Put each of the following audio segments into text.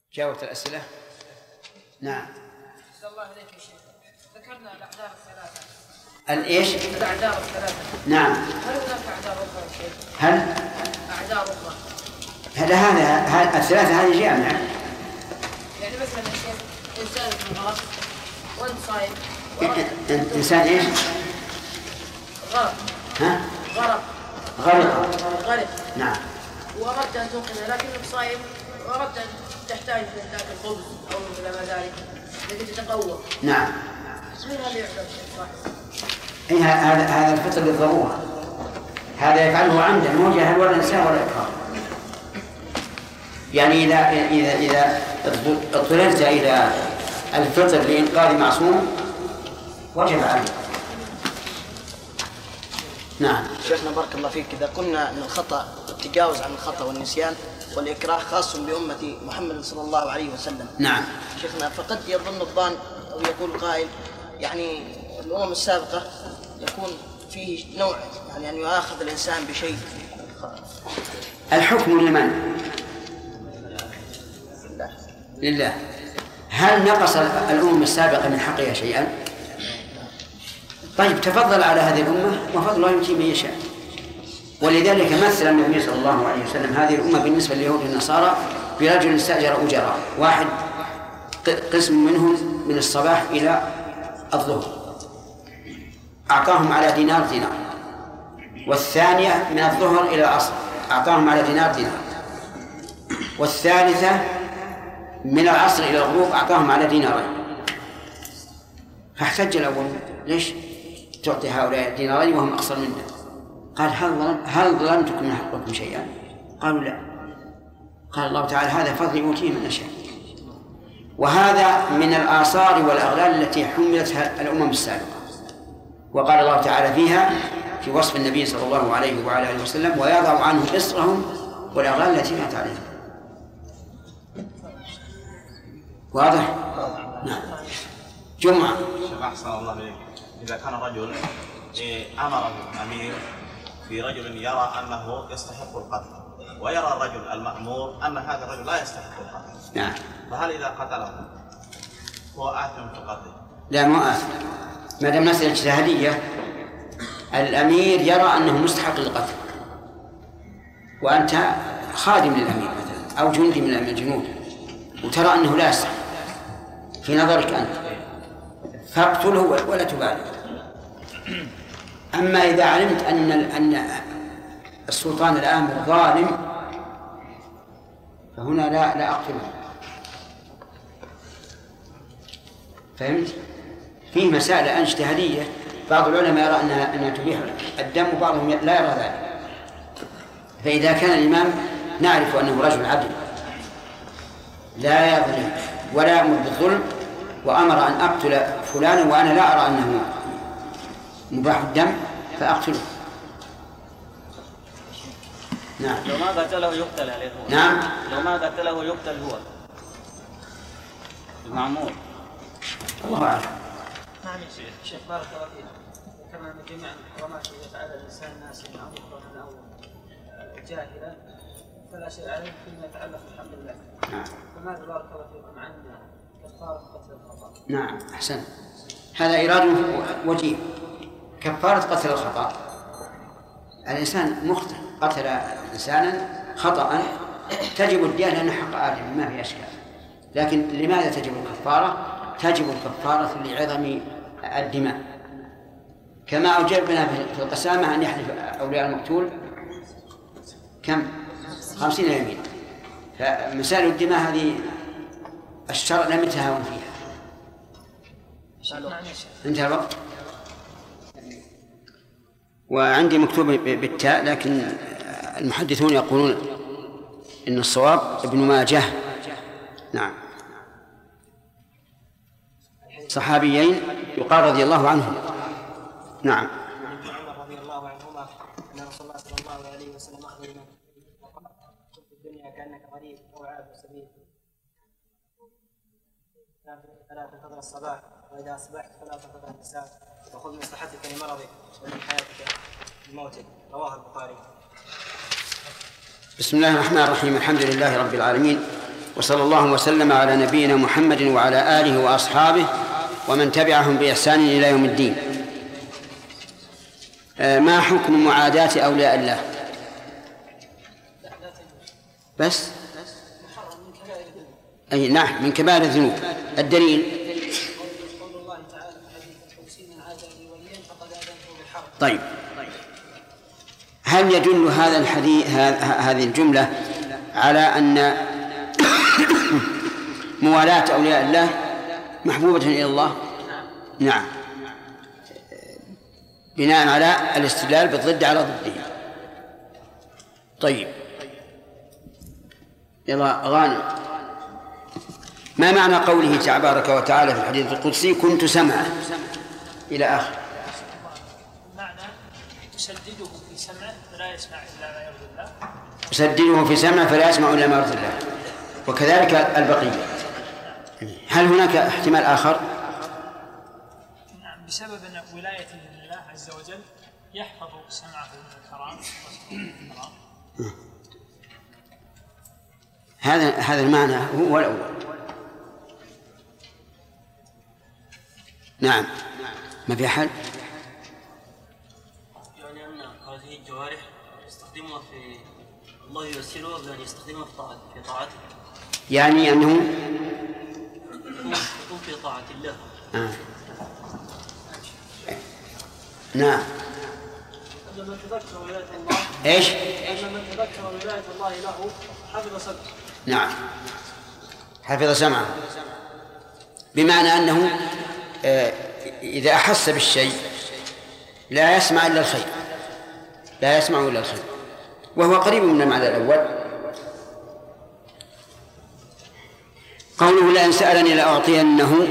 جاوبت الأسئلة؟ نعم. أحسن الله إليك يا شيخ. ذكرنا الأعذار الثلاثة. الإيش؟ الأعذار الثلاثة. نعم. هل هناك أعذار أخرى يا شيخ؟ هل؟ أعذار أخرى. هذا الثلاثة هذه جامعة. يعني مثلا يا شيخ إنسان في غرق وأنت صايم. إنسان إيش؟ غرق. ها؟ غرق. نعم. وأردت أن تنقذه لكنك صايم وأردت أن تحتاج أن تأكل خبز أو إلى ما ذلك لكي تتقوى. نعم. هل هذا يعذر صحيح؟ هذا الفطر للضرورة. هذا يفعله عمدا مو جهل ولا نساء ولا إكراه. يعني إذا اضطررت إلى الفطر لإنقاذ معصوم وجب عليه. نعم. شيخنا بارك الله فيك، إذا قلنا أن الخطأ التجاوز عن الخطأ والنسيان والإكراه خاص بأمة محمد صلى الله عليه وسلم. نعم. شيخنا فقد يظن الظان أو يقول قائل يعني الأمم السابقة يكون فيه نوع يعني أن يؤاخذ الإنسان بشيء. الحكم لمن؟ لله. هل نقص الأمم السابقة من حقها شيئا؟ طيب تفضل على هذه الأمة وفضل الله يؤتي من يشاء. ولذلك مثل النبي صلى الله عليه وسلم هذه الأمة بالنسبة لليهود والنصارى برجل استأجر أجراء، واحد قسم منهم من الصباح إلى الظهر أعطاهم على دينار، والثانية من الظهر إلى العصر أعطاهم على دينار، والثالثة من العصر إلى الغروب أعطاهم على دينارين. فاحتج الأول: ليش تعطي هؤلاء دينارين وهم أقصر منا؟ قال: هل ظلمتكم من حقكم شيئا؟ قالوا: لا. قال الله تعالى: هذا فضل يؤتيه من يشاء. وهذا من الآثار والأغلال التي حملتها الأمم السابقة. وقال الله تعالى فيها في وصف النبي صلى الله عليه وعلى آله وسلم: ويضع عنه إصرهم والأغلال التي كانت عليهم. واضح؟ نعم. جمعة. أحسن الله إليك. إذا كان رجل أمره أمير في رجل يرى أنه يستحق القتل، ويرى الرجل المأمور أن هذا الرجل لا يستحق القتل، نعم، فهل إذا قتله هو آثم في قتله؟ لا، مو آثم ما دام مسألة اجتهادية. الأمير يرى أنه مستحق للقتل، وأنت خادم للأمير مثلا أو جندي من الجنود وترى أنه لا يستحق في نظرك أنت، فاقتله ولا تبالي. أما إذا علمت أن السلطان الآمر ظالم فهنا لا أقتله. فهمت؟ فيه مسائل الآن اجتهادية، بعض العلماء يرى أنها تبيح الدم وبعضهم لا يرى ذلك. فإذا كان الإمام نعرف أنه رجل عدل لا يظلم ولا يأمر بالظلم وأمر أن أقتل فلانا وأنا لا أرى أنه مباح الدم فأقتله. نعم. لو ما قتله يقتل عليه هو. نعم. لو ما قتله يقتل هو المعمول. الله أعلم. نعم يا شيخ بارك الله فيك. كما أن جميع الحرمات التي يفعلها الإنسان ناسيا أو مكرها أو جاهلا فلا شيء عليه فيما يتعلق بالحمد لله. نعم. فماذا بارك الله فيكم عن كفارة قتل الخطأ؟ نعم أحسن. هذا إيراد وجيه. كفارة قتل الخطأ، الإنسان مخطئ قتل إنسانا خطأ تجب الدية لأنه حق آدم ما في أشكال، لكن لماذا تجب الكفارة؟ تجب الكفارة لعظم الدماء، كما أوجبنا في القسامة أن يحلف أولياء المقتول كم؟ 50 يمين. فمسائل الدماء هذه الشرع لم يتهاون فيها. انتهى الوقت. وعندي مكتوب بالتاء لكن المحدثون يقولون إن الصواب ابن ماجه. نعم. صحابيين يقال رضي الله عنهم. نعم. عمر رضي الله عنهما أن رسول الله صلى الله عليه وسلم أخبر من في الدنيا كأنك غريب أو عابر سبيل، فلا تنتظر الصباح، وإذا أصبحت فلا تنتظر المساء، وخذ من صحتك لمرضك ومن حياتك لموتك. رواه البخاري. بسم الله الرحمن الرحيم. الحمد لله رب العالمين، وصلى الله وسلم على نبينا محمد وعلى آله وأصحابه ومن تبعهم بإحسان إلى يوم الدين. ما حكم معاداة أولياء الله؟ بس أي نعم من كبائر الذنوب. الدليل قول الله تعالى في الحديث القدسي من عادى لي وليا فقد آذنته بالحرب. طيب، هل يدل هذا الحديث هذه الجملة على أن موالاة أولياء الله محبوبة إلى الله؟ نعم، بناء على الاستدلال بالضد على ضده. طيب، يلا غانم، ما معنى قوله تبارك وتعالى في الحديث القدسي كنت سمعا إلى آخر؟ معنى تسدده في سمعه فلا يسمع إلا ما يرضي الله. يسدده في سمعه فلا يسمع إلا ما يرضي الله، وكذلك البقية. هل هناك احتمال آخر؟ نعم، بسبب أن ولايته لله عز وجل يحفظ سمعه من الحرام هذا المعنى هو الأول. نعم، ما في حل. يعني أن هذه الجوارح يستخدمها في الله ييسرها بأن يستخدمها في طاعته، يعني أنه يكون في طاعة الله. نعم. لما تذكر ولاية الله إيش؟ لما تذكر ولاية الله له حفظ سمعه. نعم، حفظ سمعه، بمعنى أنه إذا أحس بالشيء لا يسمع إلا الخير، لا يسمع إلا الخير، وهو قريب من المعنى الأول. قوله لئن سألني لأعطينه،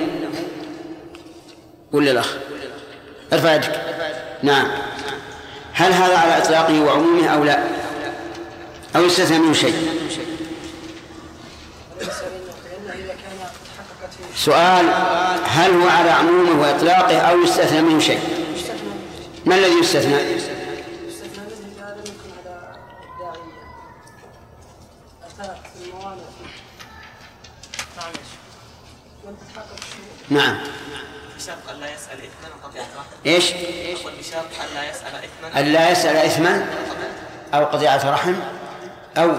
قل للأخ ارفع يدك. نعم، هل هذا على إطلاقه وعمومه أو لا، أو يستثنى منه شيء؟ سؤال: هل هو على عمومه وإطلاقه أو يستثنى منه شيء؟ ما الذي يستثنى؟ يستثنى منه ما لم يكن على الداعية أتى في الموانع. نعم. بشرط ألا يسأل إثما قطيعة رحم. إيش؟ بشرط ألا يسأل إثما. ألا يسأل إثما أو قطيعة رحم أو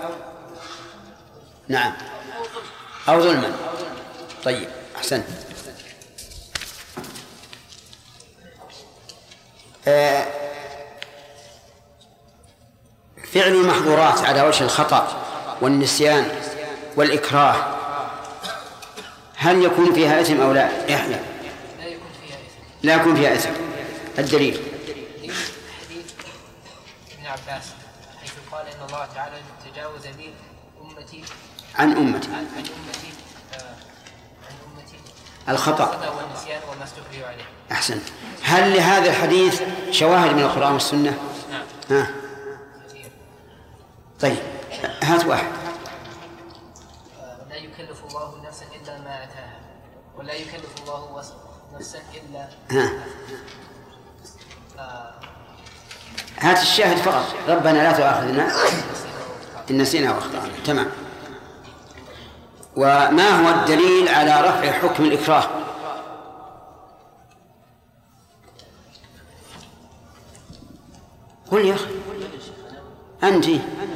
نعم أو ظلما. طيب، أحسنت. فعل المحظورات على وجه الخطأ والنسيان والإكراه هل يكون فيها إثم أو لا؟ يحيى. لا يكون فيها إثم. الدليل حديث ابن عباس حيث قال إن الله تعالى تجاوز لي أمتي عن أمتي الخطأ والنسيان وما استكرهوا عليه. أحسن. هل لهذا الحديث شواهد من القرآن والسنة؟ نعم. طيب، هات واحد. لا يكلف الله نفسا إلا ما أتاها، ولا يكلف الله نفسا إلا هات الشاهد فقط. ربنا لا تؤاخذنا إن نسينا وأخطأنا. تمام. وما هو الدليل على رفع حكم الإكراه؟ قل يا أخي. أنت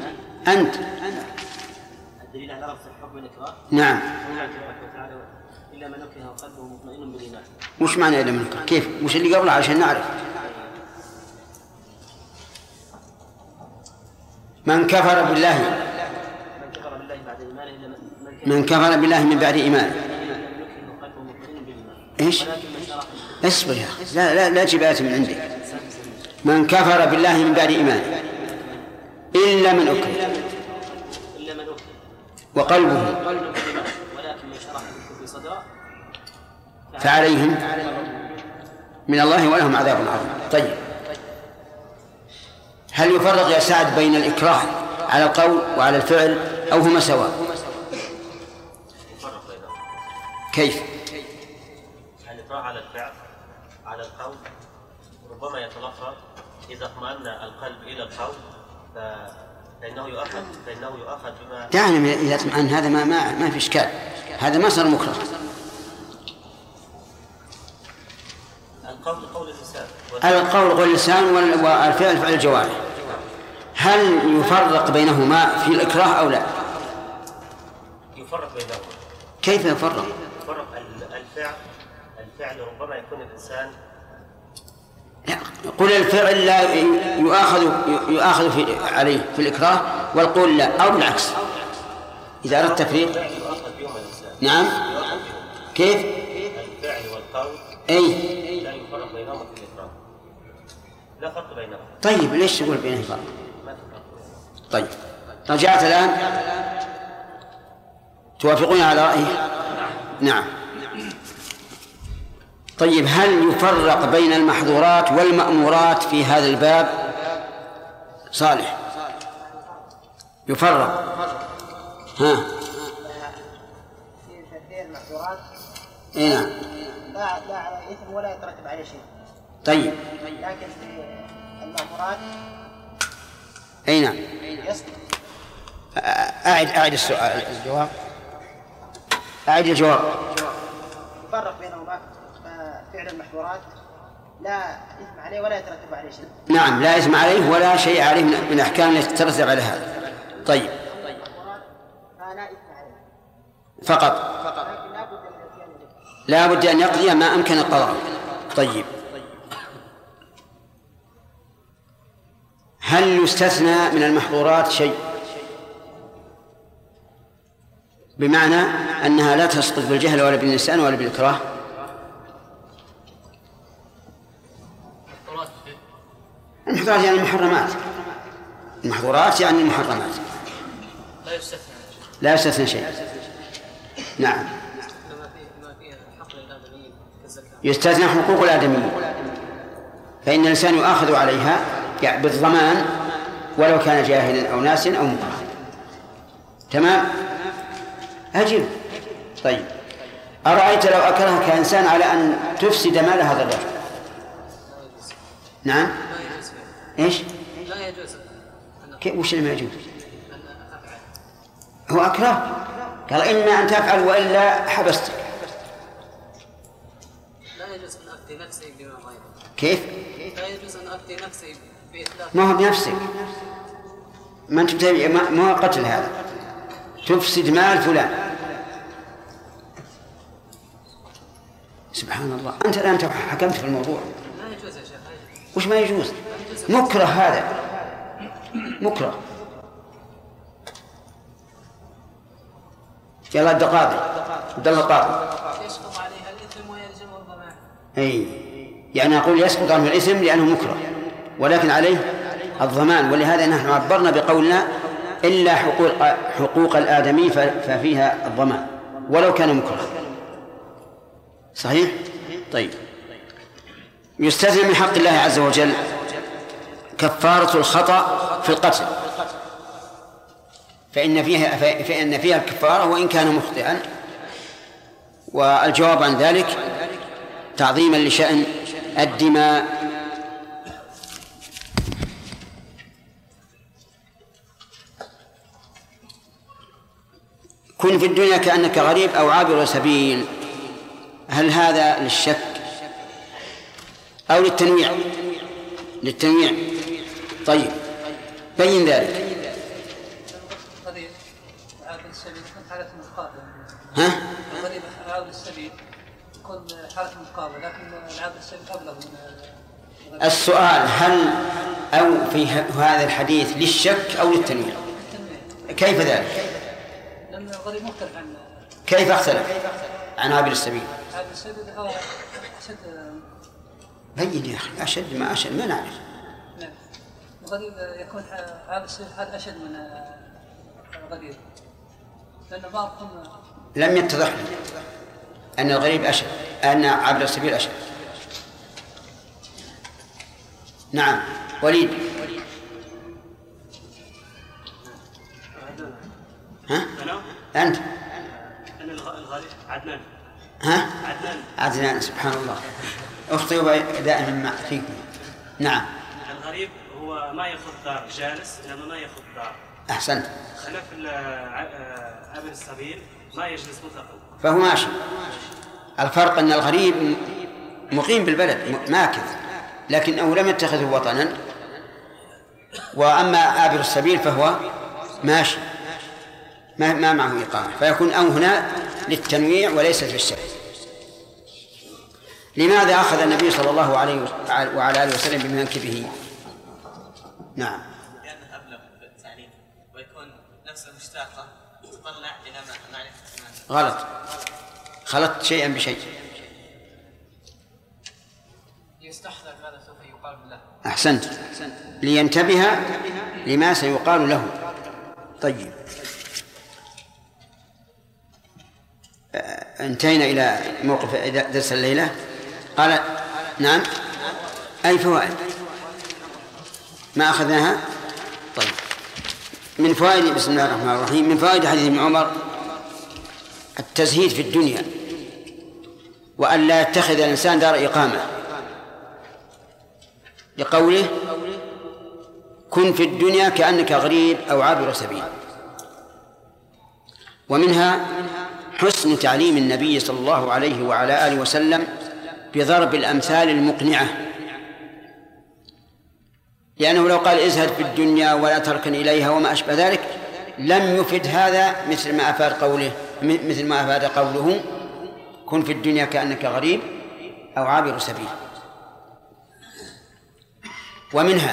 الدليل على رفع حكم الإكراه. نعم. الله تبارك وتعالى إلا من أكره وقلبه مطمئن بالإيمان. وش معنى إلا من أكره؟ كيف؟ وش اللي قبله عشان نعرف؟ من كفر بالله من كفر بالله من بعد إيمانه. إيش؟ اصبر يا أخي، لا تجيب آية من عندك. من كفر بالله من بعد إيمانه إلا من أكره وقلبه ولكن من شرح بالكفر صدرا فعليهم من الله ولهم عذاب عظيم. طيب، هل يفرق يا سعد بين الإكراه على القول وعلى الفعل أو هما سواء؟ كيف؟ الإكراه على الفعل على القول ربما يتلفظ إذا اطمأن القلب إلى القول فإنه يؤخذ بما دعنا إذا اطمأن هذا ما في إشكال، هذا ما صار مكره. القول اللسان القول قول اللسان والفعل فعل الجوارح. هل يفرق بينهما في الإكراه أو لا؟ يفرق بينهما. كيف يفرق؟ يفرق الفعل ربما يكون الإنسان قل الفعل لا يؤاخذ عليه في الإكراه، والقول لا، أو بالعكس إذا أردت تفريق. يؤخذ بهما الإنسان. نعم. كيف؟ الفعل والقول لا يفرق بينهما في الإكراه، لا فرق بينهما. طيب ليش تقول بينهما فرق؟ طيب رجعت الآن توافقون على رأيه؟ نعم. طيب هل يفرق بين المحظورات والمأمورات في هذا الباب؟ صالح يفرق. ها في تدبير المحظورات نعم. لا على إثم ولا يترتب عليه شيء. طيب لكن في المأمورات أي نعم. يسقط. أعد السؤال الجواب. أعد الجواب. يفرق بينهما فعل المحظورات لا إثم عليه ولا يترتب عليه شيء. نعم لا إثم عليه ولا شيء عليه من الأحكام التي تترتب على هذا. طيب فلا إثم عليه فقط لكن لا بد من الاتيان به. لا بد أن يقضي ما أمكن القضاء. طيب هل يستثنى من المحظورات شيء بمعنى أنها لا تسقط بالجهل ولا بالنسيان ولا بالإكراه؟ المحظورات يعني المحرمات. المحظورات يعني المحرمات لا يستثنى شيء. نعم يستثنى حقوق الآدميين، فإن الإنسان يؤاخذ عليها يعني بالضمان ولو كان جاهلا أو ناسيا أو مكرها. تمام. أجل. طيب أرأيت لو أكرهك إنسان على أن تفسد مال هذا الرجل؟ نعم. إيش؟ لا يجوز. وش اللي ما يجوز؟ هو أكره قال إما أن تفعل وإلا حبستك. لا يجوز أن أفتي نفسي بما غيره. كيف؟ لا يجوز أن أفتي نفسي بإتلاف. ما هو بنفسك، ما أنت ما هو قتل هذا، تفسد مال فلان. سبحان الله، أنت الآن حكمت في الموضوع. لا يجوز يا شيخ. وش ما يجوز؟ مكره هذا، مكره. يلا القاضي عبد الله القاضي يسقط عليها الإثم ويلزم الضمان. أي يعني أقول يسقط عنه الإثم لأنه مكره ولكن عليه الضمان. ولهذا نحن عبرنا بقولنا إلا حقوق الآدمي ففيها الضمان ولو كان مكره. صحيح؟ طيب يستثنى من حق الله عز وجل كفارة الخطأ في القتل، فإن فيها الكفارة وإن كان مخطئا. والجواب عن ذلك تعظيما لشأن الدماء. كن في الدنيا كأنك غريب أو عابر سبيل، هل هذا للشك أو للتنويع؟ للتنويع. طيب بين ذلك. قضية عابر السبيل تكون حالة مقابلة. ها؟ قضية عابر السبيل تكون حالة مقابلة، لكن العابر السبيل أبلغ من السؤال هل أو في هذا الحديث للشك أو للتنويع؟ كيف ذلك؟ لأن الغريب مختلف عن كيف اختلف عن عابر السبيل؟ عابر السبيل هو أشد. بين يا أخي، أشد ما أشد ما نعرف. نعم. الغريب يكون عابر السبيل هذا أشد من الغريب، لأن بعضهم لم يتضح لي أن الغريب أشد، أن عابر السبيل أشد. نعم وليد. ها؟ أنت؟ أنا الغالي عدنان. ها؟ عدنان. سبحان الله، أخطئوا دائما فيكم. نعم. الغريب هو فما ياخذ دار جالس لانه ما ياخذ دار. احسنت. خلاف عابر السبيل ما يجلس مطلقا. فهو ماشي. الفرق ان الغريب مقيم بالبلد ماكث، لكنه لم يتخذه وطنا، واما عابر السبيل فهو ماشي ما معه اقامه، فيكون او هنا للتنويع وليس للشك. لماذا أخذ النبي صلى الله عليه وعلى آله وسلم بمنكبه؟ نعم. لأنه أبلغ في التعليم ويكون نفسه مشتاقة تطلع إلى معرفة الإيمان. غلط، خلطت شيئا بشيء. يستحضر ماذا سوف يقال له. أحسنت، لينتبه لما سيقال له. طيب، انتهينا إلى موقف درس الليلة. قال نعم. أي فوائد ما أخذناها؟ طيب، من فوائد بسم الله الرحمن الرحيم، من فوائد حديث ابن عمر التزهيد في الدنيا، وأن لا يتخذ الإنسان دار إقامة، لقوله كن في الدنيا كأنك غريب أو عابر سبيل. ومنها حسن تعليم النبي صلى الله عليه وعلى آله وسلم بضرب الأمثال المقنعة، لأنه لو قال ازهد في الدنيا ولا تركن إليها وما أشبه ذلك لم يفد هذا مثل ما أفاد قوله كن في الدنيا كأنك غريب أو عابر سبيل. ومنها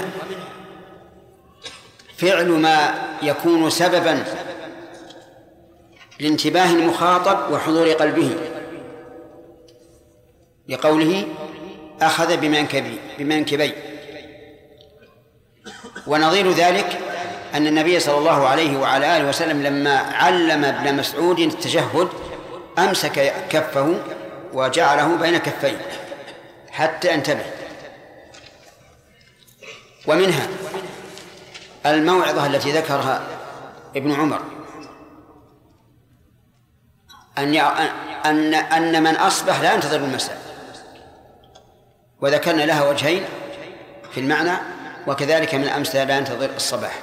فعل ما يكون سببا لانتباه المخاطب وحضور قلبه، لقوله أخذ بمنكبي. ونظير ذلك أن النبي صلى الله عليه وعلى آله وسلم لما علم ابن مسعود التشهد أمسك كفه وجعله بين كفيه حتى انتبه. ومنها الموعظة التي ذكرها ابن عمر أن من أصبح لا ينتظر المساء، وذكرنا لها وجهين في المعنى، وكذلك من أمس لا ينتظر الصباح.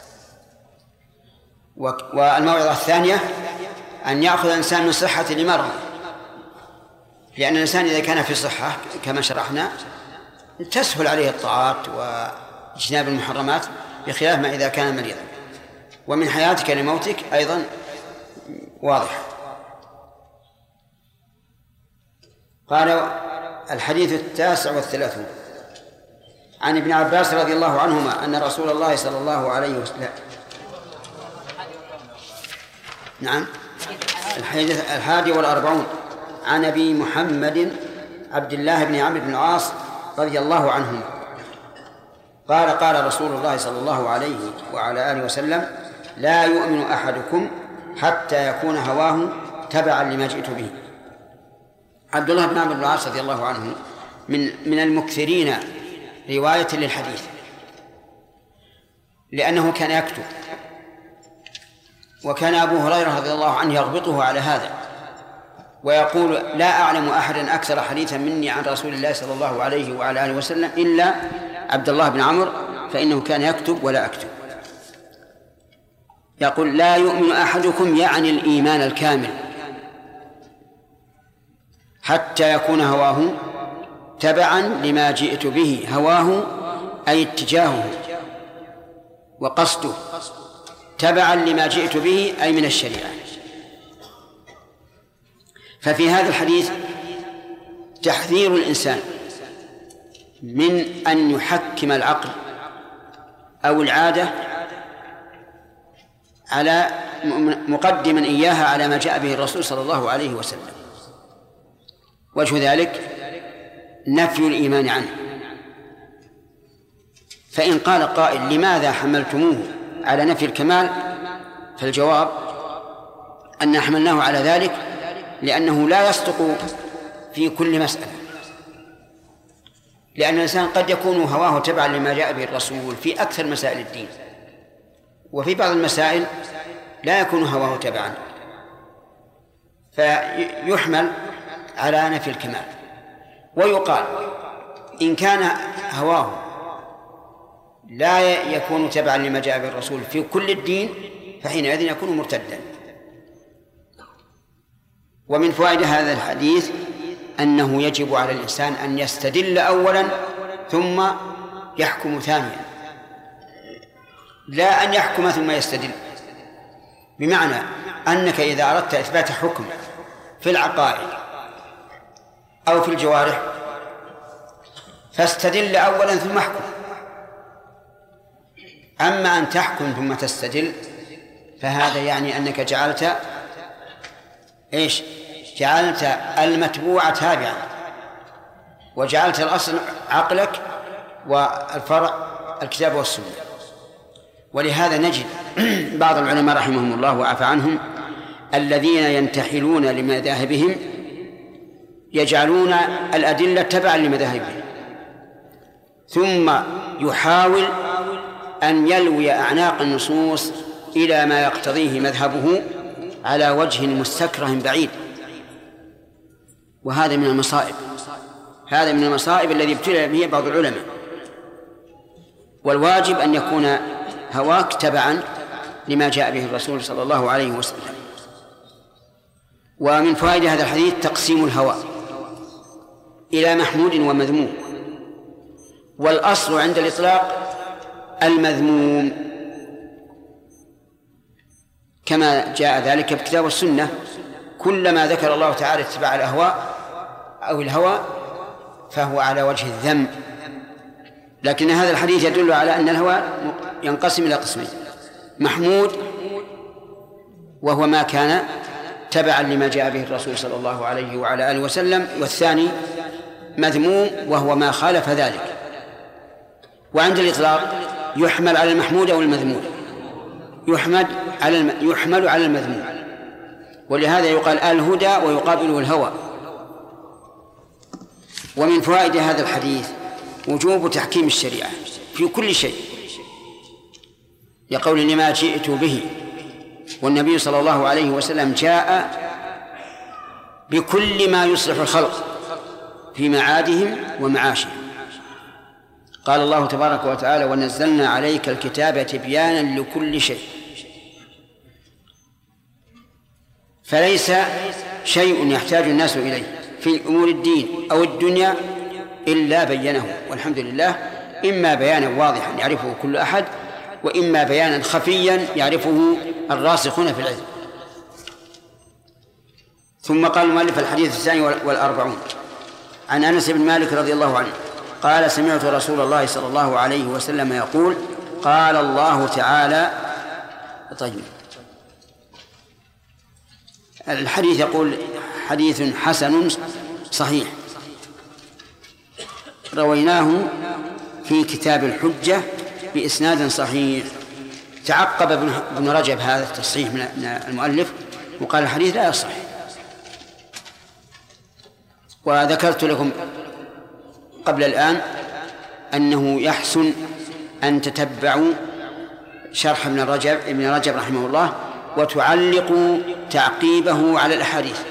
والموعظة الثانية أن يأخذ الإنسان من صحة لمرض، لأن الإنسان إذا كان في صحة كما شرحنا تسهل عليه الطاعات واجتناب المحرمات، بخلاف ما إذا كان مريضا. ومن حياتك لموتك أيضا واضح. قال الحديث 39 عن ابن عباس رضي الله عنهما أن رسول الله صلى الله عليه وسلم نعم الحديث 41 عن أبي محمد عبد الله بن عمرو بن العاص رضي الله عنهما قال قال رسول الله صلى الله عليه وعلى آله وسلم لا يؤمن أحدكم حتى يكون هواه تبعا لما جئت به. عبد الله بن عمرو بن العاص رضي الله عنه من المكثرين رواية للحديث، لأنه كان يكتب، وكان أبو هريرة رضي الله عنه يغبطه على هذا ويقول لا أعلم أحدا أكثر حديثا مني عن رسول الله صلى الله عليه وعلى آله وسلم إلا عبد الله بن عمرو، فإنه كان يكتب ولا أكتب. يقول لا يؤمن أحدكم يعني الإيمان الكامل حتى يكون هواه تبعا لما جئت به. هواه أي اتجاهه وقصده، تبعا لما جئت به أي من الشريعة. ففي هذا الحديث تحذير الإنسان من أن يحكم العقل أو العادة على مقدما إياها على ما جاء به الرسول صلى الله عليه وسلم. وجه ذلك نفي الإيمان عنه. فإن قال قائل لماذا حملتموه على نفي الكمال؟ فالجواب أن حملناه على ذلك لأنه لا يصدق في كل مسألة، لأن الإنسان قد يكون هواه تبعا لما جاء به الرسول في أكثر مسائل الدين، وفي بعض المسائل لا يكون هواه تبعا، فيحمل على نفي الكمال. ويقال إن كان هواه لا يكون تبعا لما جاء به الرسول في كل الدين فحينئذ يكون مرتدا. ومن فوائد هذا الحديث أنه يجب على الإنسان أن يستدل أولا ثم يحكم ثانيا، لا أن يحكم ثم يستدل، بمعنى أنك إذا أردت إثبات حكم في العقائد أو في الجوارح فاستدل أولا ثم احكم. أما أن تحكم ثم تستدل فهذا يعني أنك جعلت جعلت المتبوع تابعا، وجعلت الأصل عقلك والفرع الكتاب والسنة. ولهذا نجد بعض العلماء رحمهم الله وعفى عنهم الذين ينتحلون لمذاهبهم يجعلون الأدلة تبعا لمذاهبهم، ثم يحاول أن يلوي أعناق النصوص إلى ما يقتضيه مذهبه على وجه مستكره بعيد، وهذا من المصائب، هذا من المصائب الذي ابتلى به بعض العلماء. والواجب أن يكون هواك تبعا لما جاء به الرسول صلى الله عليه وسلم. ومن فوائد هذا الحديث تقسيم الهوى إلى محمود ومذموم، والأصل عند الإطلاق المذموم كما جاء ذلك في الكتاب والسنة. كلما ذكر الله تعالى اتباع الأهواء أو الهوى فهو على وجه الذم، لكن هذا الحديث يدل على أن الهوى ينقسم إلى قسمين: محمود وهو ما كان تبعا لما جاء به الرسول صلى الله عليه وعلى آله وسلم، والثاني مذموم وهو ما خالف ذلك. وعند الإطلاق يحمل على المحمود أو المذموم، يحمل على المذموم، ولهذا يقال الهدى ويقابله الهوى. ومن فوائد هذا الحديث وجوب تحكيم الشريعة في كل شيء، لقول لما جئت به، والنبي صلى الله عليه وسلم جاء بكل ما يصلح الخلق في معادهم ومعاشهم. قال الله تبارك وتعالى: ونزلنا عليك الكتاب تبيانا لكل شيء. فليس شيء يحتاج الناس إليه في أمور الدين أو الدنيا إلا بينه، والحمد لله، إما بيانا واضحا يعرفه كل أحد، وإما بيانا خفيا يعرفه الراسخون في العلم. ثم قال المؤلف الحديث الثاني والأربعون عن أنس بن مالك رضي الله عنه قال: سمعت رسول الله صلى الله عليه وسلم يقول: قال الله تعالى. طيب، الحديث يقول حديث حسن صحيح رويناه في كتاب الحجة بإسناد صحيح. تعقب ابن رجب هذا التصحيح من المؤلف وقال الحديث لا يصح. وذكرت لكم قبل الآن أنه يحسن أن تتبعوا شرح ابن رجب رحمه الله وتعلقوا تعقيبه على الأحاديث،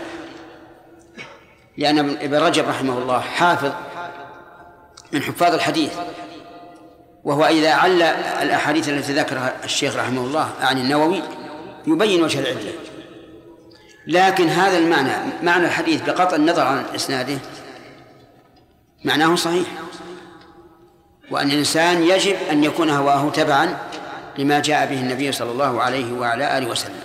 لأن ابن رجب رحمه الله حافظ من حفاظ الحديث، وهو إذا عل الأحاديث التي ذكرها الشيخ رحمه الله عن النووي يبين وجه العلة. لكن هذا المعنى، معنى الحديث بقطع النظر عن إسناده، معناه صحيح، وأن الإنسان يجب أن يكون هواه تبعا لما جاء به النبي صلى الله عليه وعلى آله وسلم.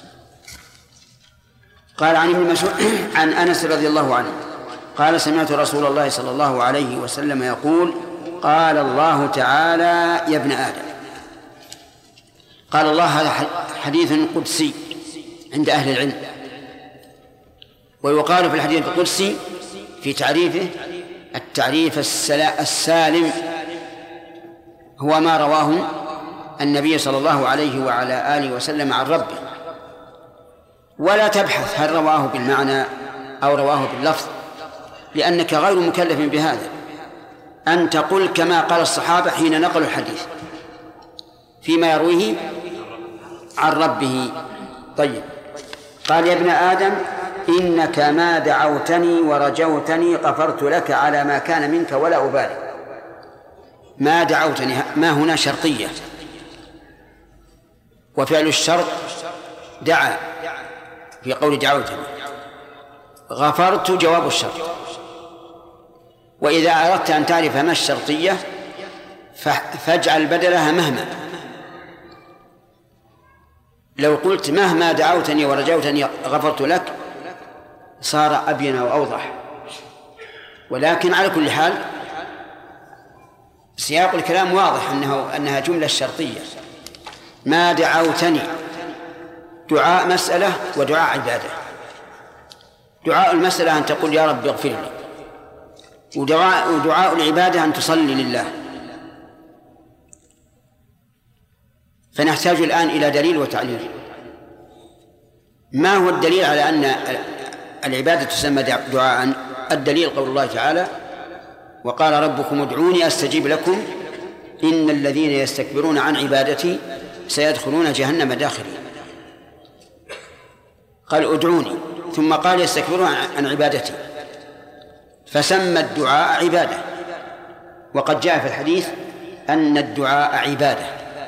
قال عن ابن مسعود عن أنس رضي الله عنه قال: سمعت رسول الله صلى الله عليه وسلم يقول: قال الله تعالى: يا ابن آدم. قال الله هذا حديث قدسي عند أهل العلم، ويقال في الحديث القدسي في تعريفه التعريف السالم هو ما رواه النبي صلى الله عليه وعلى آله وسلم عن ربه، ولا تبحث هل رواه بالمعنى أو رواه باللفظ، لأنك غير مكلف بهذا. أن تقول كما قال الصحابة حين نقلوا الحديث فيما يرويه عن ربه. طيب، قال: يا ابن آدم إنك ما دعوتني ورجوتني غفرت لك على ما كان منك ولا أبالي. ما دعوتني، ما هنا شرطية، وفعل الشرط دعا في قول دعوتني. غفرت جواب الشرط. وإذا أردت أن تعرف ما الشرطية فاجعل بدلها مهما. لو قلت مهما دعوتني ورجوتني غفرت لك صار أبين وأوضح. ولكن على كل حال سياق الكلام واضح أنها جملة شرطية. ما دعوتني دعاء مسألة ودعاء عبادة. دعاء المسألة أن تقول يا رب اغفر لي، ودعاء العبادة أن تصلي لله. فنحتاج الآن إلى دليل وتعليل. ما هو الدليل على أن العبادة تسمى دعاء؟ الدليل قول الله تعالى وقال ربكم ادعوني أستجيب لكم إن الذين يستكبرون عن عبادتي سيدخلون جهنم داخلين. قال ادعوني ثم قال يستكبرون عن عبادتي، فسمى الدعاء عبادة. وقد جاء في الحديث أن الدعاء عبادة،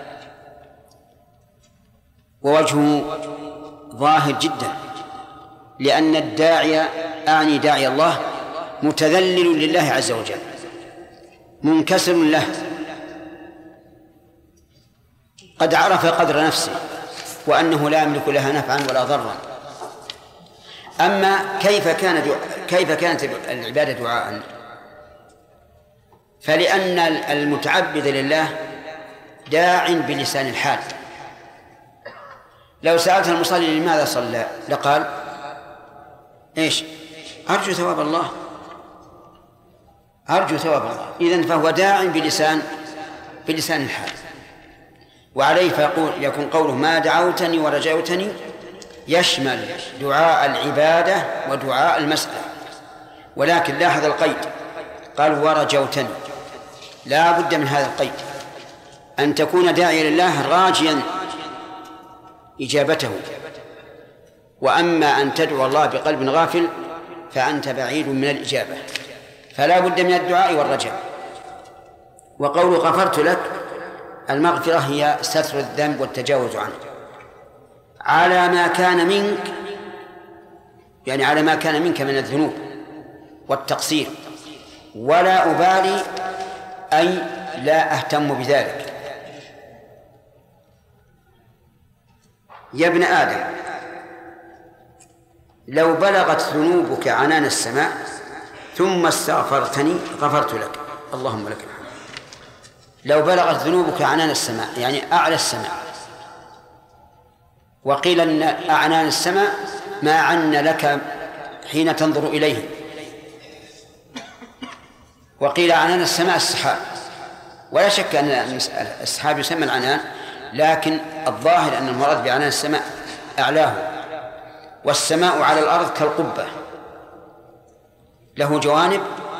ووجهه ظاهر جدا، لأن الداعي أعني داعي الله متذلل لله عز وجل منكسر له، قد عرف قدر نفسه وأنه لا يملك لها نفعا ولا ضرا. أما كيف كانت العبادة دعاء؟ فلأن المتعبد لله داع بلسان الحال. لو سألت المصلي لماذا صلى لقال إيش؟ أرجو ثواب الله، أرجو ثواب الله. إذن فهو داع بلسان الحال. وعليه يكون قوله ما دعوتني ورجوتني يشمل دعاء العبادة ودعاء المسألة. ولكن لاحظ القيد، قال ورجوتني، لا بد من هذا القيد، أن تكون داعيا لله راجيا إجابته. وأما أن تدعو الله بقلب غافل فأنت بعيد من الإجابة، فلا بد من الدعاء والرجاء. وقول غفرت لك، المغفرة هي ستر الذنب والتجاوز عنه على ما كان منك، يعني على ما كان منك من الذنوب والتقصير، ولا أبالي أي لا أهتم بذلك. يا ابن آدم لو بلغت ذنوبك عنان السماء ثم استغفرتني غفرت لك. اللهم لك الحمد. لو بلغت ذنوبك عنان السماء يعني أعلى السماء، وقيل أن أعنان السماء ما عن لك حين تنظر إليه، وقيل عنان السماء السحاب. ولا شك أن السحاب يسمى العنان، لكن الظاهر أن المراد بعنان السماء أعلاه. والسماء على الأرض كالقبة، له جوانب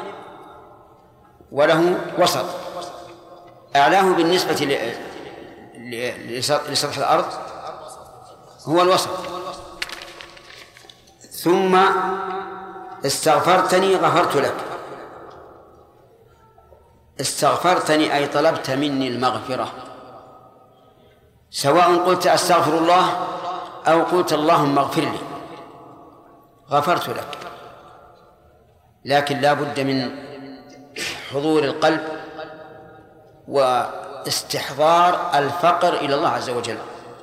وله وسط. أعلاه بالنسبة لسطح الأرض هو الوسط. ثم استغفرتني غفرت لك. استغفرتني أي طلبت مني المغفرة، سواء قلت أستغفر الله أو قلت اللهم اغفر لي، غفرت لك. لكن لا بد من حضور القلب واستحضار الفقر إلى الله عز وجل.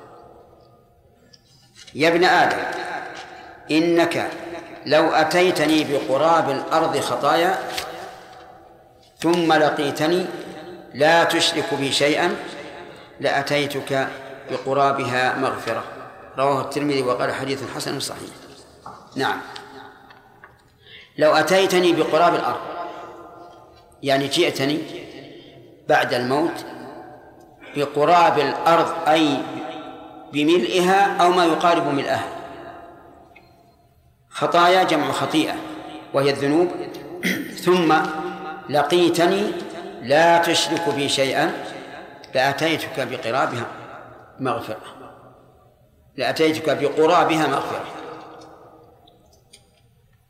يا ابن آدم إنك لو أتيتني بقراب الأرض خطايا ثم لقيتني لا تشرك بي شيئا لأتيتك بقرابها مغفرة. رواه الترمذي وقال حديث حسن صحيح. نعم، لو أتيتني بقراب الأرض يعني جئتني بعد الموت بقراب الأرض أي بملئها أو ما يقارب ملئها. خطايا جمع خطيئة وهي الذنوب. ثم لقيتني لا تشرك بي شيئا لأتيتك بقرابها مغفرة، لأتيتك بقرابها مغفرة.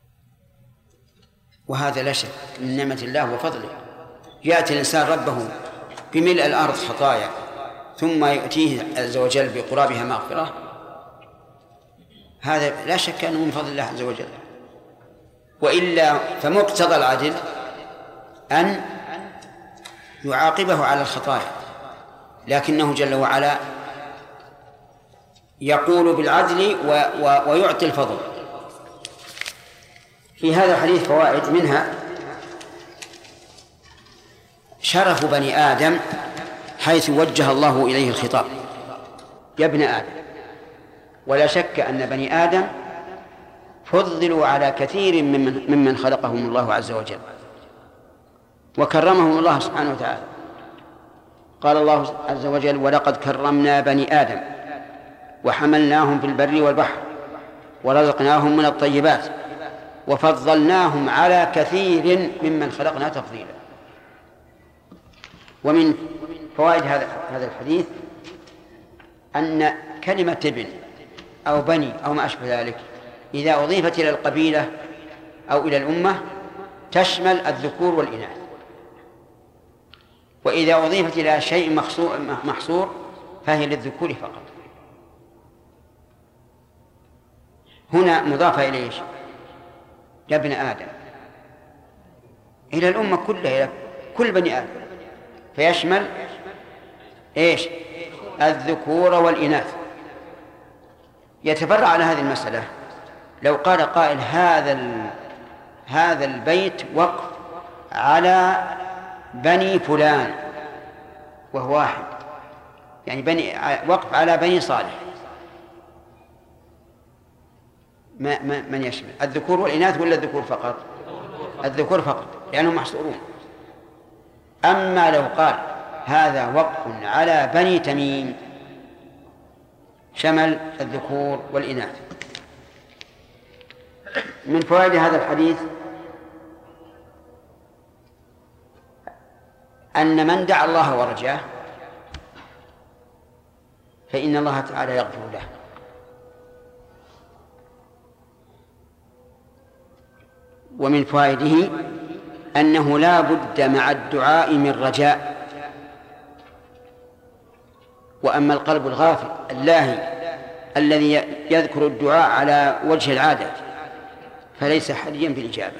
وهذا لا شك من نعمة الله وفضله. يأتي الإنسان ربه بملء الأرض خطايا ثم يؤتيه عز وجل بقرابها مغفرة، هذا لا شك أنه من فضل الله عز وجل. وإلا فمقتضى العدل أن يعاقبه على الخطايا، لكنه جل وعلا يقول بالعدل ويعطي الفضل. في هذا الحديث فوائد، منها شرف بني آدم حيث وجه الله إليه الخطاب: يا ابن آدم. ولا شك أن بني آدم فضلوا على كثير ممن خلقهم الله عز وجل وكرمهم الله سبحانه وتعالى. قال الله عز وجل: ولقد كرمنا بني آدم وحملناهم في البر والبحر ورزقناهم من الطيبات وفضلناهم على كثير ممن خلقنا تفضيلا. ومن فوائد هذا الحديث أن كلمة ابن أو بني أو ما أشبه ذلك إذا أضيفت إلى القبيلة أو إلى الأمة تشمل الذكور والإناث، وإذا أضيفت إلى شيء محصور فهي للذكور فقط. هنا مضافة إلى إيش؟ يا ابن آدم، إلى الأمة كلها، إلى كل بني آدم، فيشمل إيش؟ الذكور والإناث. يتفرع على هذه المسألة لو قال قائل: هذا البيت وقف على بني فلان وهو واحد، يعني وقف على بني صالح، من يشمل الذكور والإناث ولا الذكور فقط؟ الذكور فقط لأنهم محصورون. أما لو قال هذا وقف على بني تميم شمل الذكور والإناث. من فوائد هذا الحديث أن من دعا الله ورجاه فإن الله تعالى يغفر له. ومن فوائده أنه لا بد مع الدعاء من رجاء. وأما القلب الغافل اللاهي الذي يذكر الدعاء على وجه العادة فليس حريا بالإجابة،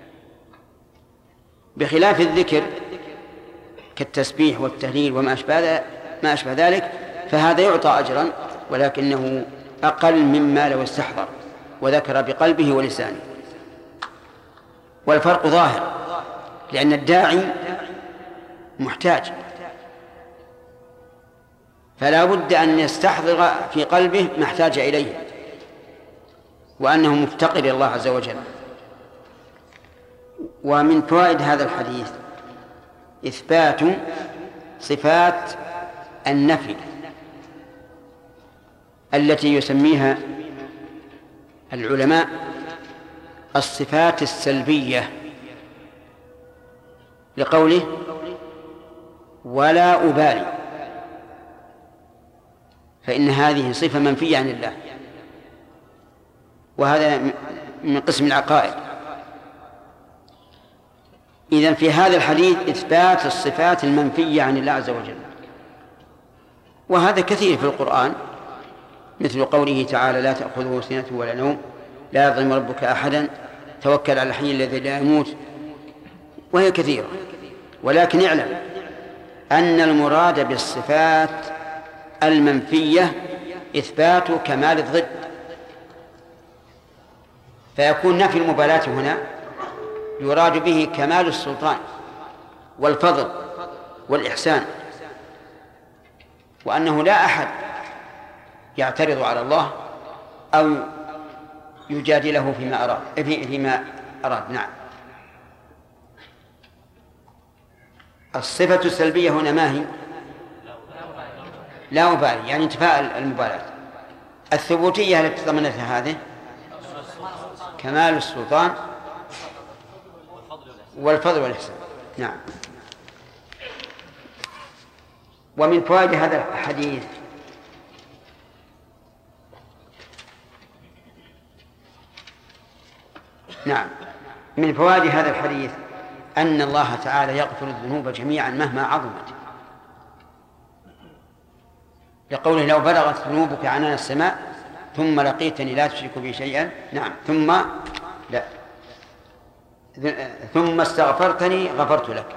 بخلاف الذكر كالتسبيح والتهليل وما أشبه ذلك، فهذا يعطى أجرا ولكنه أقل مما لو استحضر وذكر بقلبه ولسانه. والفرق ظاهر، لأن الداعي محتاج، فلا بد أن يستحضر في قلبه ما احتاج إليه وأنه مفتقر إلى الله عز وجل. ومن فوائد هذا الحديث إثبات صفات النفي التي يسميها العلماء الصفات السلبية، لقوله: ولا أبالي، فإن هذه صفة منفية عن الله، وهذا من قسم العقائد. إذن في هذا الحديث إثبات الصفات المنفية عن الله عز وجل، وهذا كثير في القرآن، مثل قوله تعالى: لا تأخذه سنة ولا نوم، لا يظلم ربك أحدا، توكل على الحي الذي لا يموت، وهي كثيرة. ولكن اعلم أن المراد بالصفات المنفية إثبات كمال الضد، فيكون نفي المبالاة هنا يراد به كمال السلطان والفضل والإحسان، وأنه لا أحد يعترض على الله أو يجادله فيما أراد. نعم. الصفة السلبية هنا ما هي؟ لا أبالي، يعني انتفاء المبالاة. الثبوتية التي تضمنتها هذه كمال السلطان والفضل والإحسان. نعم. ومن فوائد هذا الحديث من فوائد هذا الحديث أن الله تعالى يغفر الذنوب جميعا مهما عظمت، لقوله لو بلغت ذنوبك عنان السماء ثم لقيتني لا تشرك بي شيئا. نعم. ثم استغفرتني غفرت لك.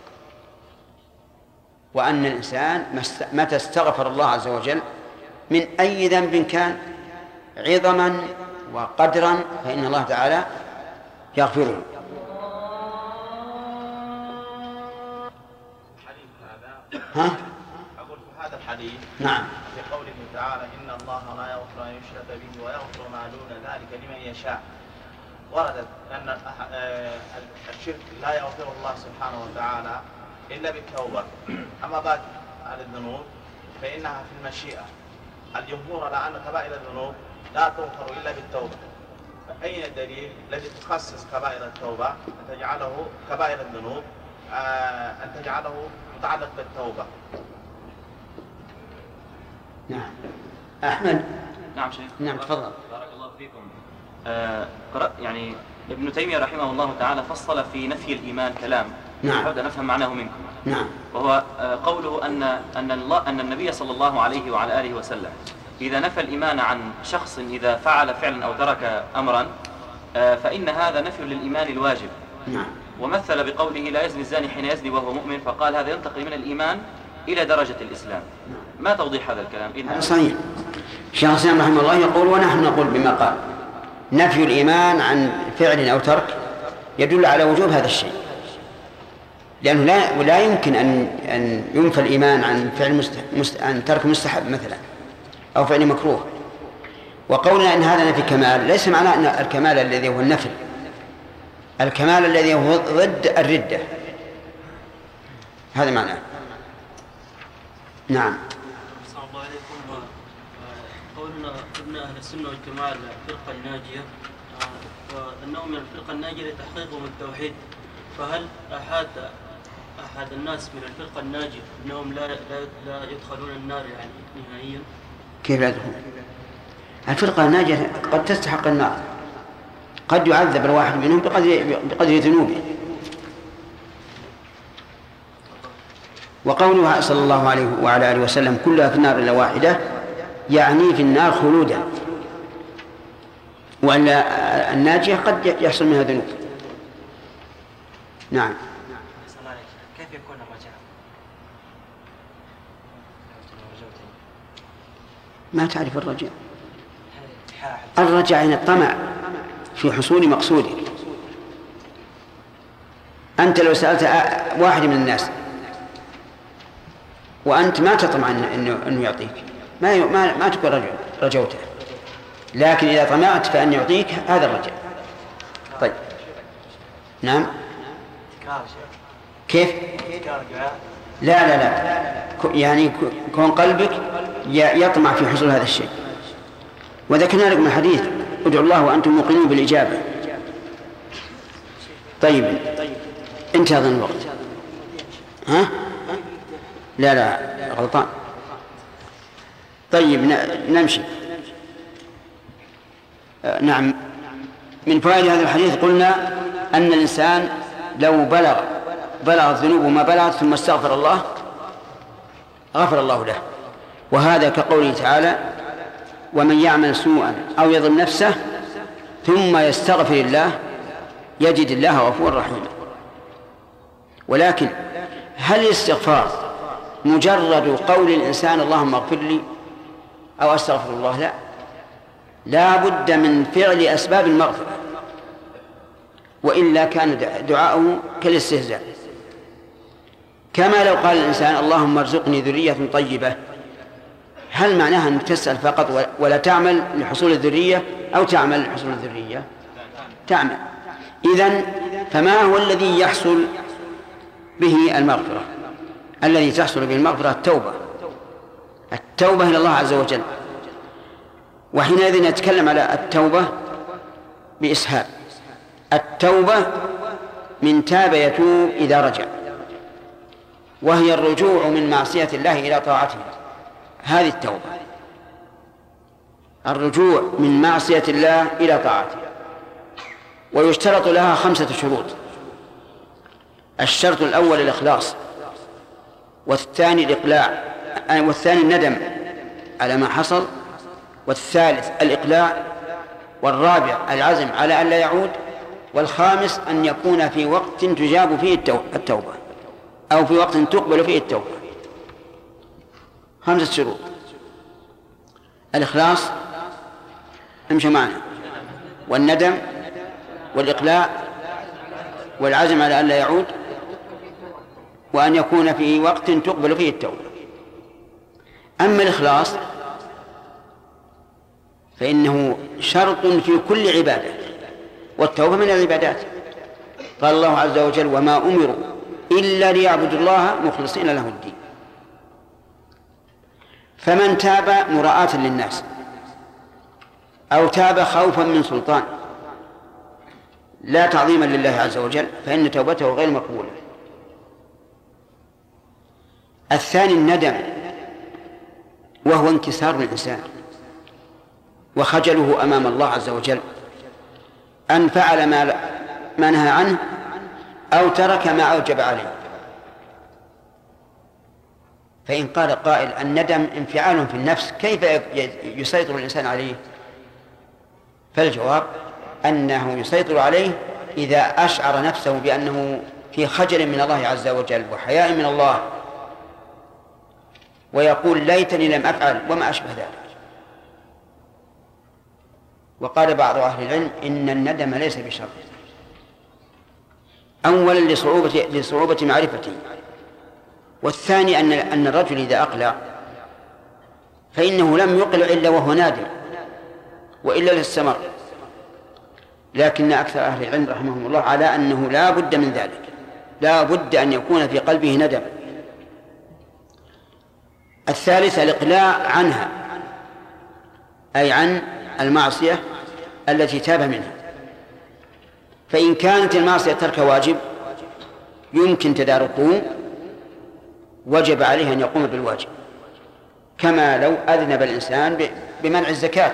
وأن الإنسان متى استغفر الله عز وجل من أي ذنب كان عظما وقدرا فإن الله تعالى يغفره. ها؟ أقول في هذا الحديث نعم في قوله تعالى إن الله لا يغفر أن يشرك به ويغفر ما دون ذلك لمن يشاء، وردت أن الشرك لا يغفره الله سبحانه وتعالى إلا بالتوبة. أما بعد عن الذنوب فإنها في المشيئة. الجمهور على أن كبائر الذنوب لا تغفر إلا بالتوبة. فأين الدليل الذي تخصص كبائر التوبة أن تجعله كبائر الذنوب أن تجعله متعلق بالتوبة؟ نعم. أحمد. نعم شيخ. نعم تفضل. بارك الله فيكم. قرأت يعني ابن تيمية رحمه الله تعالى فصل في نفي الإيمان كلام. نعم. أحب أن أفهم معناه منكم. نعم. وهو قوله أن النبي صلى الله عليه وعلى آله وسلم إذا نفى الإيمان عن شخص إذا فعل فعلا أو ترك أمرا فإن هذا نفي للإيمان الواجب. نعم. ومثل بقوله لا يزني الزاني حين يزني وهو مؤمن، فقال هذا ينتقل من الإيمان إلى درجة الإسلام. ما توضيح هذا الكلام؟ هذا صحيح. شيخ الإسلام رحمه الله يقول ونحن نقول بما قال نفي الإيمان عن فعل أو ترك يدل على وجوب هذا الشيء، لأنه لا يمكن أن ينفى الإيمان عن فعل عن ترك مستحب مثلا أو فعل مكروه. وقولنا أن هذا نفي كمال ليس معناه أن الكمال الذي هو النفي، الكمال الذي هو ضد الردة، هذا معناه. نعم. صلى الله عليكم. قولنا ابن أهل السنة والجماعة الفرقة الناجية وأنهم من الفرقة الناجية لتحقيقهم التوحيد، فهل أحد الناس من الفرقة الناجية أنهم لا يدخلون النار يعني نهائيا؟ كيف لا يدخلون؟ الفرقة الناجية قد تستحق النار، قد يعذب الواحد منهم بقدر ذنوبه. وقوله صلى الله عليه وعلى آله وسلم كلها في النار إلا واحدة يعني في النار خلودا، وأن الناجية قد يحصل منها ذنوب. نعم. كيف يكون الرجاء؟ ما تعرف الرجاء؟ الرجاء يعني الطمع في حصول مقصودك. أنت لو سألت واحد من الناس وأنت ما تطمع أنه يعطيك ما تكون رجوته، لكن إذا طمعت فأن يعطيك هذا الرجاء. طيب. نعم. كيف؟ لا يعني كون قلبك يطمع في حصول هذا الشيء. وذكرنا لكم الحديث ادعوا الله وأنتم موقنون بالإجابة. طيب انتهى هذا الوقت. ها؟ لا غلطان. طيب نمشي. نعم. من فوائد هذا الحديث قلنا أن الإنسان لو بلغت ذنوبه ما بلغت ثم استغفر الله غفر الله له، وهذا كقوله تعالى ومن يعمل سوءا أو يظلم نفسه ثم يستغفر الله يجد الله غفورا رحيما. ولكن هل الاستغفار مجرد قول الإنسان اللهم اغفر لي أو أستغفر الله؟ لا بد من فعل أسباب المغفرة، وإلا كان دعاؤه كالاستهزاء. كما لو قال الإنسان اللهم ارزقني ذرية طيبة، هل معناها أن تسأل فقط ولا تعمل لحصول الذرية أو تعمل لحصول الذرية؟ تعمل. إذن فما هو الذي يحصل به المغفرة؟ الذي تحصل به المغفرة التوبة إلى الله عز وجل. وحينئذ نتكلم على التوبة بإسهاب. التوبة من تاب يتوب إذا رجع، وهي الرجوع من معصية الله إلى طاعته. هذه التوبة، الرجوع من معصية الله إلى طاعته. ويشترط لها 5 شروط. الشرط الأول الإخلاص، والثاني الإقلاع، والثاني الندم، على ما حصل، والثالث الإقلاع، والرابع العزم على أن لا يعود، والخامس أن يكون في وقت تجاب فيه التوبة أو في وقت تقبل فيه التوبة. 5 شروط: الإخلاص، امشي معنا، والندم، والإقلاع، والعزم على أن لا يعود، وأن يكون في وقت تقبل فيه التوبة. أما الإخلاص فإنه شرط في كل عبادة، والتوبة من العبادات. قال الله عز وجل: وما أمروا إلا ليعبدوا الله مخلصين له الدين. فمن تاب مراءة للناس أو تاب خوفا من سلطان لا تعظيما لله عز وجل فإن توبته غير مقبولة. الثاني الندم، وهو انكسار الإنسان وخجله أمام الله عز وجل أن فعل ما نهى عنه أو ترك ما أوجب عليه. فإن قال قائل: الندم انفعال في النفس، كيف يسيطر الإنسان عليه؟ فالجواب أنه يسيطر عليه إذا أشعر نفسه بأنه في خجل من الله عز وجل وحياء من الله، ويقول: ليتني لم أفعل، وما أشبه ذلك. وقال بعض أهل العلم: إن الندم ليس بشر، أولا لصعوبة معرفته، والثاني أن الرجل إذا أقلع فإنه لم يقلع إلا وهو نادم وإلا للسمر. لكن أكثر أهل العلم رحمهم الله على أنه لا بد من ذلك، لا بد أن يكون في قلبه ندم. الثالث الإقلاع عنها، أي عن المعصية التي تاب منها. فإن كانت المعصية ترك واجب يمكن تداركه، وجب عليه أن يقوم بالواجب، كما لو أذنب الإنسان بمنع الزكاة،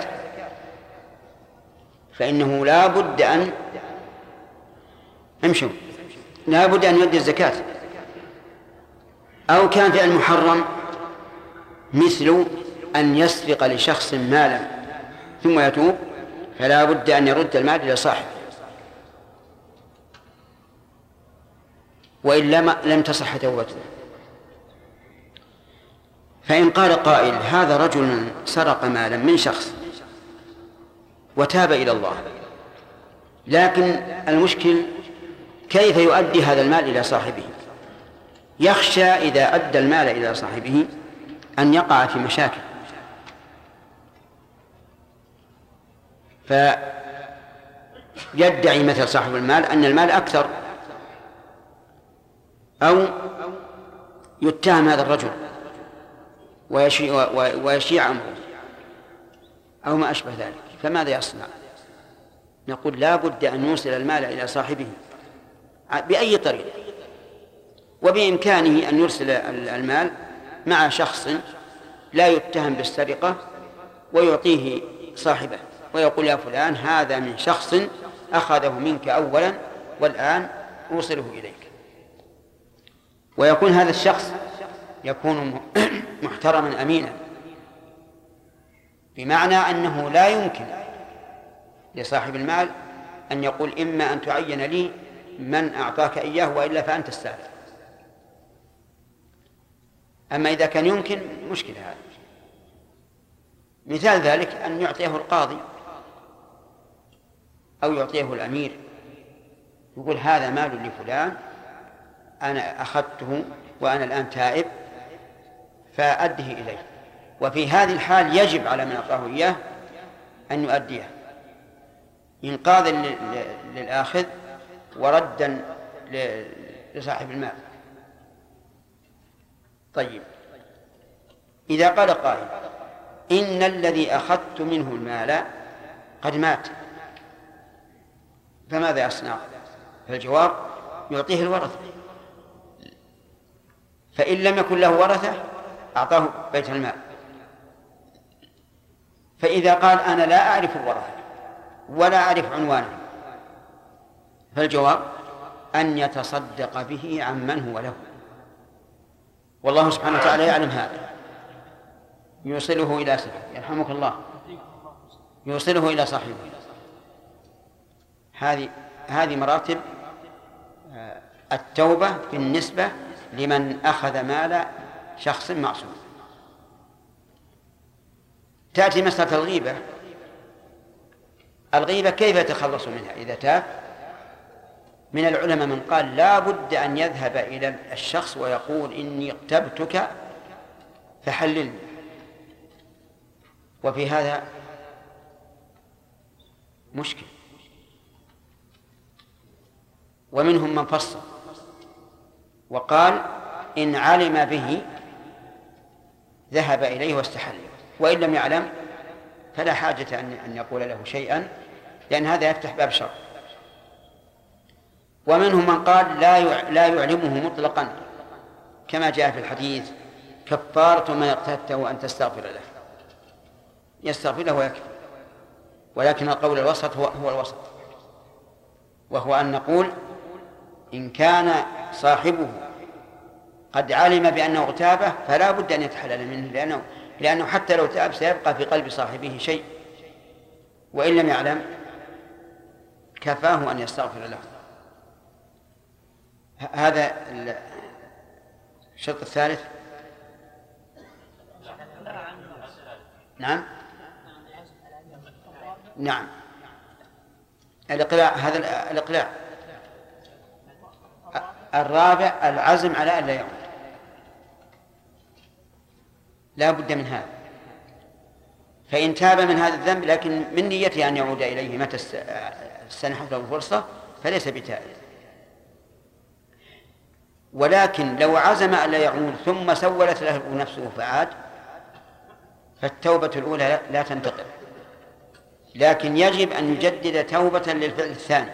فإنه لا بد أن يؤدي الزكاة. أو كان فعل محرم مثل أن يسرق لشخص مالا ثم يتوب، فلا بد أن يرد المال إلى صاحبه، وإلا لم تصح توبته. فإن قال قائل: هذا رجل سرق مالا من شخص وتاب إلى الله، لكن المشكل كيف يؤدي هذا المال إلى صاحبه؟ يخشى إذا أدى المال إلى صاحبه أن يقع في مشاكل، فيدعي مثل صاحب المال أن المال أكثر، أو يتهم هذا الرجل ويشيع أمره أو ما أشبه ذلك، فماذا يصنع؟ نقول: لا بد أن يوصل المال إلى صاحبه بأي طريق، وبإمكانه أن يرسل المال مع شخص لا يتهم بالسرقة ويعطيه صاحبه ويقول: يا فلان، هذا من شخص أخذه منك أولا والآن أوصله إليك. ويكون هذا الشخص يكون محترما أمينا، بمعنى أنه لا يمكن لصاحب المال أن يقول: إما أن تعين لي من أعطاك إياه وإلا فأنت السارق. أما إذا كان يمكن مشكلة هذا. مثال ذلك أن يعطيه القاضي أو يعطيه الأمير، يقول: هذا مال لفلان أنا أخذته وأنا الآن تائب فأده إليه. وفي هذه الحال يجب على من أعطاه إياه أن يؤديه إنقاذا للآخذ وردا لصاحب المال. طيب، إذا قال قائل: إن الذي أخذت منه المال قد مات، فماذا يصنع؟ فالجواب: يعطيه الورثة، فإن لم يكن له ورثة أعطاه بيت المال. فإذا قال: أنا لا أعرف الورثة ولا أعرف عنوانه، فالجواب أن يتصدق به عن من هو له، والله سبحانه وتعالى يعلم هذا. يوصله إلى صاحبه، يرحمك الله، يوصله إلى صاحبه. هذه مراتب التوبة بالنسبة لمن أخذ مال شخص معصوم. تأتي مسألة الغيبة كيف يتخلص منها إذا تاب؟ من العلماء من قال لا بد أن يذهب إلى الشخص ويقول إني اغتبتك فحللني، وفي هذا مشكل. ومنهم من فصل وقال إن علم به ذهب إليه واستحل، وإن لم يعلم فلا حاجة أن يقول له شيئا، لأن هذا يفتح باب شر. ومنهم من قال لا يعلمه مطلقا، كما جاء في الحديث كفارة ما اقتدته أن تستغفر له، يستغفر له ويكفي. ولكن القول الوسط هو الوسط، وهو أن نقول إن كان صاحبه قد علم بأنه اغتابه فلا بد أن يتحلل منه، لأنه حتى لو تاب سيبقى في قلب صاحبه شيء، وإن لم يعلم كفاه أن يستغفر له. هذا الشرط الثالث. نعم الإقلاع، هذا الإقلاع. الرابع العزم على أن لا يعود، لا بد من هذا. فإن تاب من هذا الذنب لكن من نيته أن يعود إليه متى استنحت له الفرصة فليس بتائب. ولكن لو عزم أن لا يعود ثم سولت له نفسه فعاد فالتوبة الأولى لا تنتقل، لكن يجب أن يجدد توبة للفعل الثاني.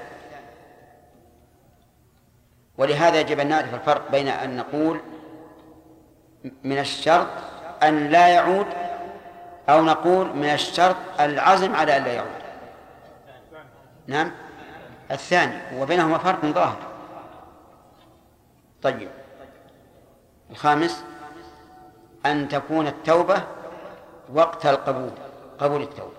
ولهذا يجب أن نعرف الفرق بين أن نقول من الشرط أن لا يعود أو نقول من الشرط العزم على أن لا يعود. نعم الثاني، وبينهما فرق ظاهر. طيب الخامس أن تكون التوبة وقت قبول التوبة،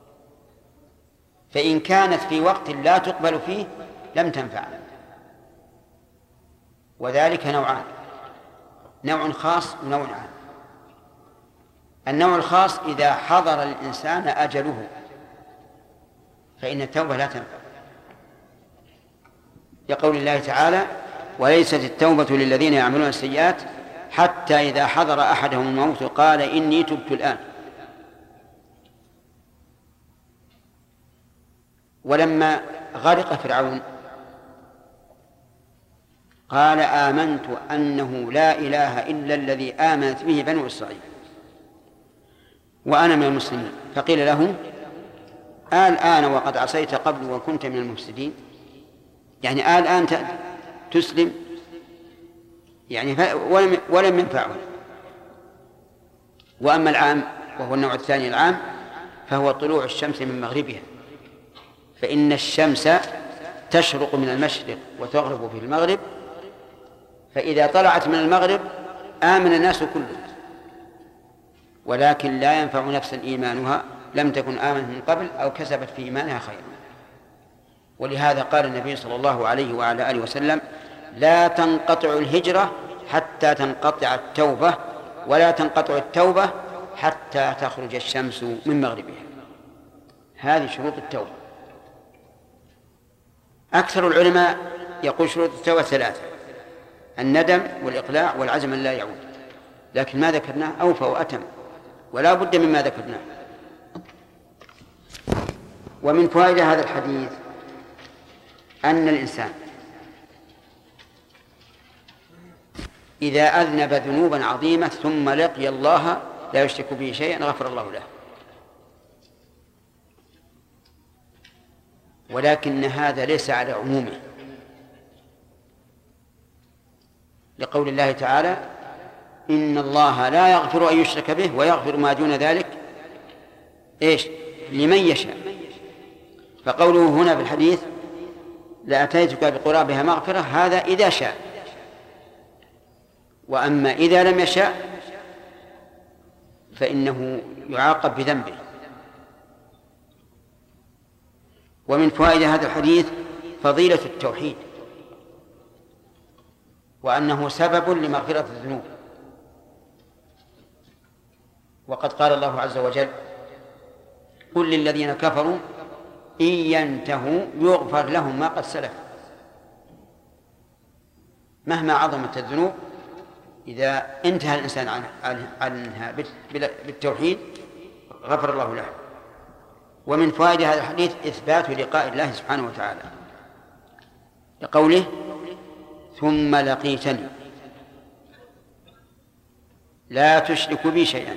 فإن كانت في وقت لا تقبل فيه لم تنفع. وذلك نوعان، نوع خاص ونوع عام. النوع الخاص إذا حضر الإنسان أجله فإن التوبة لا تنفع، لقول الله تعالى وليست التوبة للذين يعملون السيئات حتى إذا حضر أحدهم الموت قال إني تبت الآن. ولما غرق فرعون قال آمنت أنه لا إله إلا الذي آمنت به بنو إسرائيل وأنا من المسلمين، فقيل له الآن وقد عصيت قبل وكنت من المفسدين، يعني الآن تسلم، يعني ولم ينفعه. وأما العام وهو النوع الثاني العام فهو طلوع الشمس من مغربها، فإن الشمس تشرق من المشرق وتغرب في المغرب، فإذا طلعت من المغرب آمن الناس كلهم، ولكن لا ينفع نفسا إيمانها لم تكن آمنت من قبل أو كسبت في إيمانها خيرا. ولهذا قال النبي صلى الله عليه وعلى آله وسلم لا تنقطع الهجرة حتى تنقطع التوبة، ولا تنقطع التوبة حتى تخرج الشمس من مغربها. هذه شروط التوبة. أكثر العلماء يقول شروط التوبة ثلاثة: الندم والإقلاع والعزم أن لا يعود، لكن ما ذكرناه أوفى وأتم ولا بد مما ذكرناه. ومن فوائد هذا الحديث أن الإنسان إذا أذنب ذنوبا عظيمة ثم لقي الله لا يشرك به شيئا غفر الله له، ولكن هذا ليس على عمومه، لقول الله تعالى إن الله لا يغفر أن يشرك به ويغفر ما دون ذلك لمن يشاء. فقوله هنا في الحديث لأتيتك بقرابها مغفرة هذا إذا شاء، وأما إذا لم يشاء فإنه يعاقب بذنبه. ومن فوائد هذا الحديث فضيلة التوحيد، وأنه سبب لمغفرة الذنوب. وقد قال الله عز وجل: قل للذين كفروا إن ينتهوا يغفر لهم ما قد سلف. مهما عظمت الذنوب إذا انتهى الإنسان عنها بالتوحيد غفر الله له. ومن فوائد هذا الحديث إثبات لقاء الله سبحانه وتعالى، لقوله: ثم لقيتني لا تشرك بي شيئا.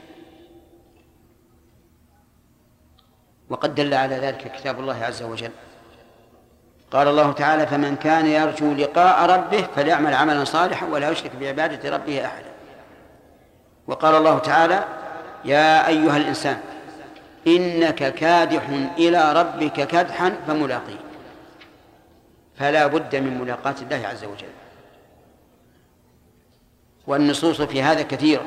وقد دل على ذلك كتاب الله عز وجل. قال الله تعالى: فمن كان يرجو لقاء ربه فليعمل عملا صالحا ولا يشرك بعبادة ربه أحدا. وقال الله تعالى: يا أيها الإنسان إنك كادح إلى ربك كدحا فملاقيه. فلا بد من ملاقاة الله عز وجل. والنصوص في هذا كثيرة،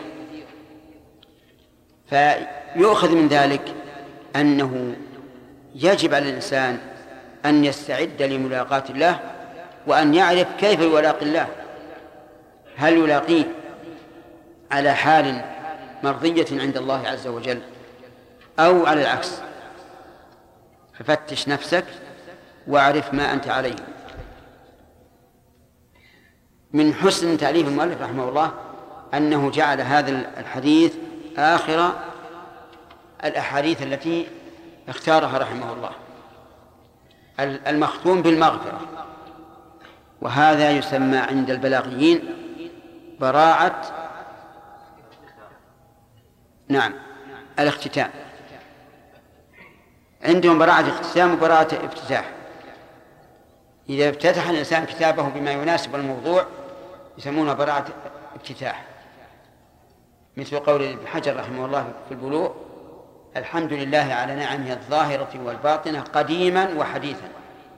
فيؤخذ من ذلك أنه يجب على الإنسان أن يستعد لملاقاة الله، وأن يعرف كيف يلاقي الله. هل يلاقيه على حال مرضية عند الله عز وجل أو على العكس؟ ففتش نفسك واعرف ما أنت عليه. من حسن تأليف المؤلف رحمه الله أنه جعل هذا الحديث آخر الأحاديث التي اختارها رحمه الله، المختوم بالمغفرة. وهذا يسمى عند البلاغيين براعة الاختتام. عندهم براعة اختتام وبراعة افتتاح. إذا افتتح الإنسان كتابه بما يناسب الموضوع يسمونه براعة افتتاح، مثل قول ابن حجر رحمه الله في البلوغ: الحمد لله على نعمه الظاهرة والباطنة قديما وحديثا.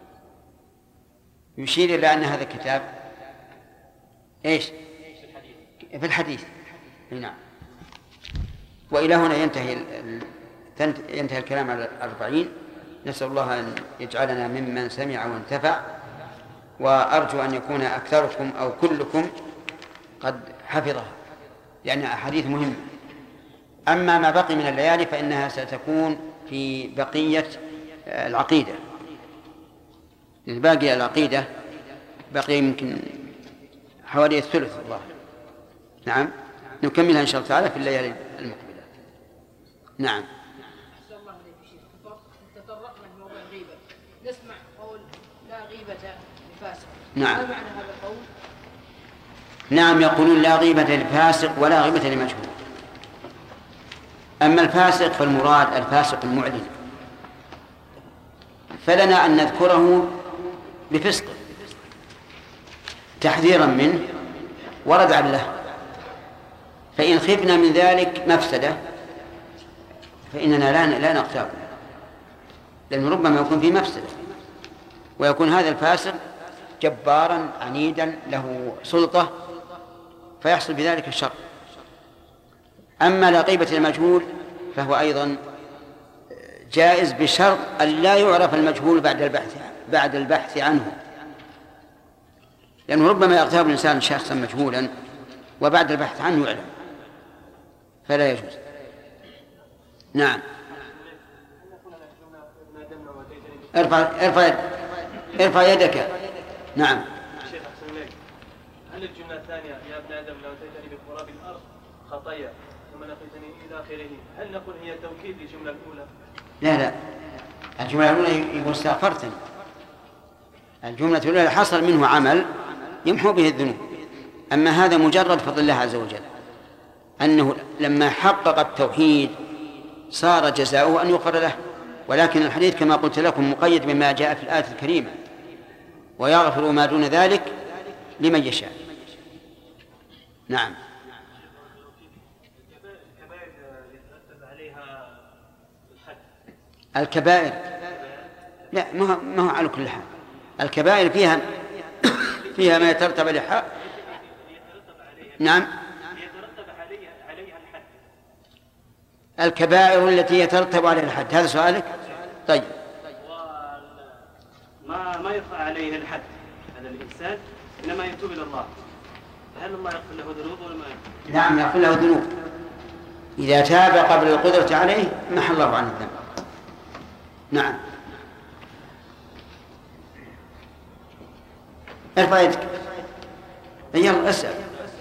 يشير إلى أن هذا الكتاب إيش؟ في الحديث. نعم. وإلى هنا ينتهي الكلام على 40. نسأل الله أن يجعلنا ممن سمع وانتفع، وأرجو أن يكون أكثركم أو كلكم قد حفظها، لأنها أحاديث مهمة. أما ما بقي من الليالي فإنها ستكون في بقية العقيدة. باقي العقيدة بقي يمكن حوالي الثلث الله. نعم، نكملها إن شاء الله تعالى في الليالي المقبلة. نعم. تطرقنا في موضوع الغيبة، نسمع قول لا غيبة لفاسق. نعم. ما معنى هذا القول؟ نعم، يقولون لا غيبة للفاسق ولا غيبة لمجهول. أما الفاسق فالمراد الفاسق المعلن، فلنا أن نذكره بفسقه تحذيرا منه وردعا له. فإن خفنا من ذلك مفسدة فإننا لا نغتاب، لأنه ربما يكون في مفسدة ويكون هذا الفاسق جبارا عنيدا له سلطة فيحصل بذلك الشر. أما لا غيبة المجهول فهو أيضا جائز بشرط أن لا يعرف المجهول بعد البحث عنه، لأنه ربما يغتاب الإنسان شخصا مجهولا وبعد البحث عنه يعلم، فلا يجوز. نعم. ارفع يدك. نعم. شيخ أحسن إليك، هل الجملة الثانية يا ابن آدم لو أتيتني بقراب الأرض خطايا ثم لقيتني إلى آخره، هل نقول هي توكيد للجملة الأولى؟ لا، الجملة الأولى يقول استغفرتني. الجملة الأولى حصل منه عمل يمحو به الذنوب. أما هذا مجرد فضل الله عز وجل، أنه لما حقق التوحيد صار جزاؤه أن يغفر له. ولكن الحديث كما قلت لكم مقيد بما جاء في الآية الكريمة: ويغفر ما دون ذلك لمن يشاء. نعم. الكبائر لا، ما هو على كل حال. الكبائر فيها ما يترتب عليها. نعم. يترتب عليها الحد. الكبائر التي يترتب عليها الحد. هذا سؤالك؟ طيب. ما يرفع عليه الحد هذا الإنسان، إنما يتوب إلى الله، فهل الله يغفر له ذنوب ولا ما يغفر؟ نعم يغفر له ذنوب إذا تاب قبل القدرة عليه محى الله عنه الذنب. نعم. ارفع يدك. يلا اسأل.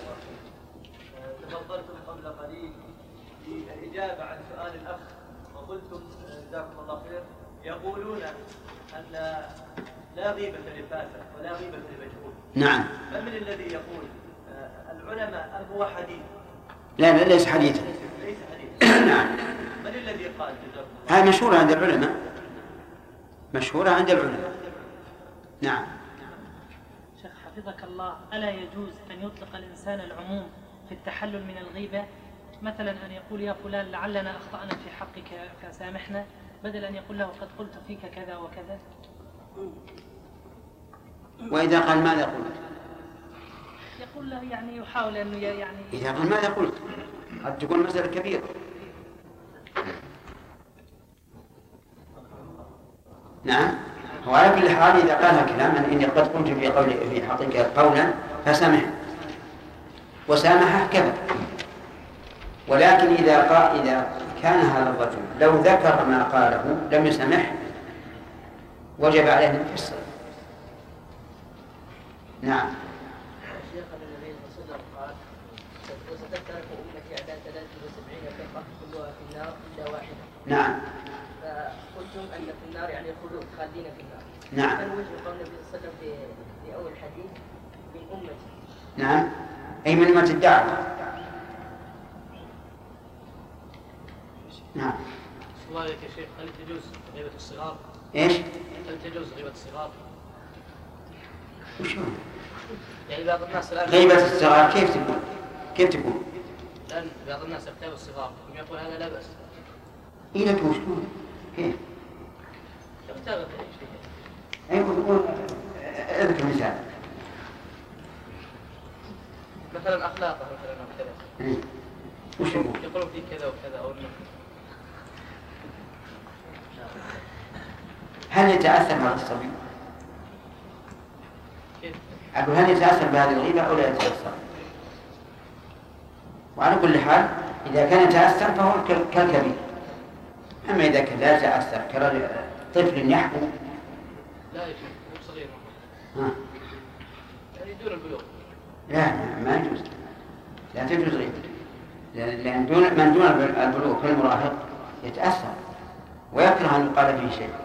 تفضلتم قبل قليل في الإجابة عن سؤال الأخ وقلتم جزاكم الله خير يقولون أن لا غيبة للفاسق ولا غيبة للمجهول. نعم. فمن الذي يقول العلماء أم هو حديث؟ لا ليس حديثا. ليس حديثا. نعم. من الذي قال جزاكم الله؟ هذه مشهورة عند العلماء. مشهورة عند العلماء. نعم. شيخ حفظك الله، ألا يجوز أن يطلق الإنسان العموم في التحلل من الغيبة؟ مثلا أن يقول يا فلان لعلنا أخطأنا في حقك فسامحنا، بدل أن يقول له قد قلت فيك كذا وكذا. وإذا قال ماذا قلت؟ يقول له يعني يحاول أنه يعني إذا قال ماذا قلت قد تكون مسألة كبيرة. نعم. وعلى كل حال إذا قال كلاما إني قد قلت في حقك قولا فسامح وسامحه كفى. ولكن إذا كان هذا الرجل لو ذكر ما قاله لم يسامح وجب عليه أن يفسر. نعم. الشيخ النبي صلى الله عليه وسلم قال وستفترق أمتي على 73 فرقة كلها في النار إلا واحدة. نعم. فقلتم أن في النار يعني الخلود خالدين في النار. نعم. كان وجه قول النبي صلى الله عليه وسلم في أول الحديث من أمتي. نعم. أي من أمة الدعوة. نعم. الله عليك يا شيخ، هل تجوز غيبة الصغار؟ إيش؟ هل تجوز غيبة الصغار؟ وشو؟ يعني بعض الناس الآن غيبة الصغار كيف تكون؟ الآن بعض الناس يغتاب الصغار يقول هذا لا بأس. إيه لك وشو؟ كيف؟ يغتاب أي شيء. أيوة اذكر مثال. مثلا أخلاقه مثلا أو كذا. وش يقولون فيه كذا وكذا أو هل يتأثر هذا الصبي؟ أقول هل يتأثر بهذه الغيبة أو لا يتأثر؟ وعلى كل حال إذا كان يتأثر فهو كالكبير. أما إذا كان لا يتأثر كطفل يحكم. لا يا شيخ مو صغير. يعني دون البلوغ. لا ما يجوز. لا تجوز غيبة. لأن من دون البلوغ كالمراهق يتأثر ويكره أن يقال فيه شيء.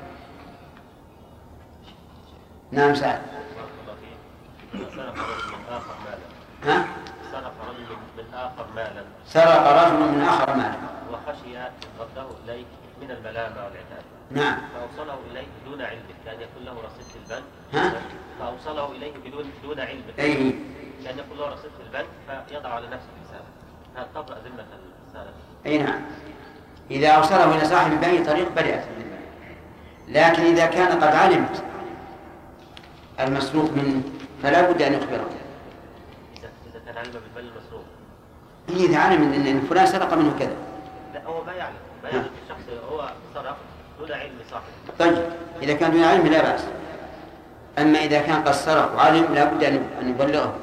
نعم سعد. سرق رجل من آخر مالا. ها؟ سرق رجل من آخر مالا. سرق رجل من آخر مالا. وخشي رده إليه من الملامة والعتاب. نعم. فأوصله إليه بدون علمه، كان يكون له رصيد في البنك. ها؟ فأوصله إليه بدون علمه. أي. كان يكون له رصيد في البنك فيضع على نفسه حسابه. هذا تبرأ ذمة السالف. أي نعم. إذا أوصله إلى صاحب بأي طريق برئت الذمة. لكن إذا كان قد علمت المسروق منه فلا بد أن يخبره. إذا كان علم بالمال المسروق. إذا علم أن فلان سرق منه كذا. لا هو ما يعلم الشخص هو سرق دون علم صاحبه. طيب إذا كان دون علم لا بأس. أما إذا كان قد سرق وعلم لا بد أن يبلغه.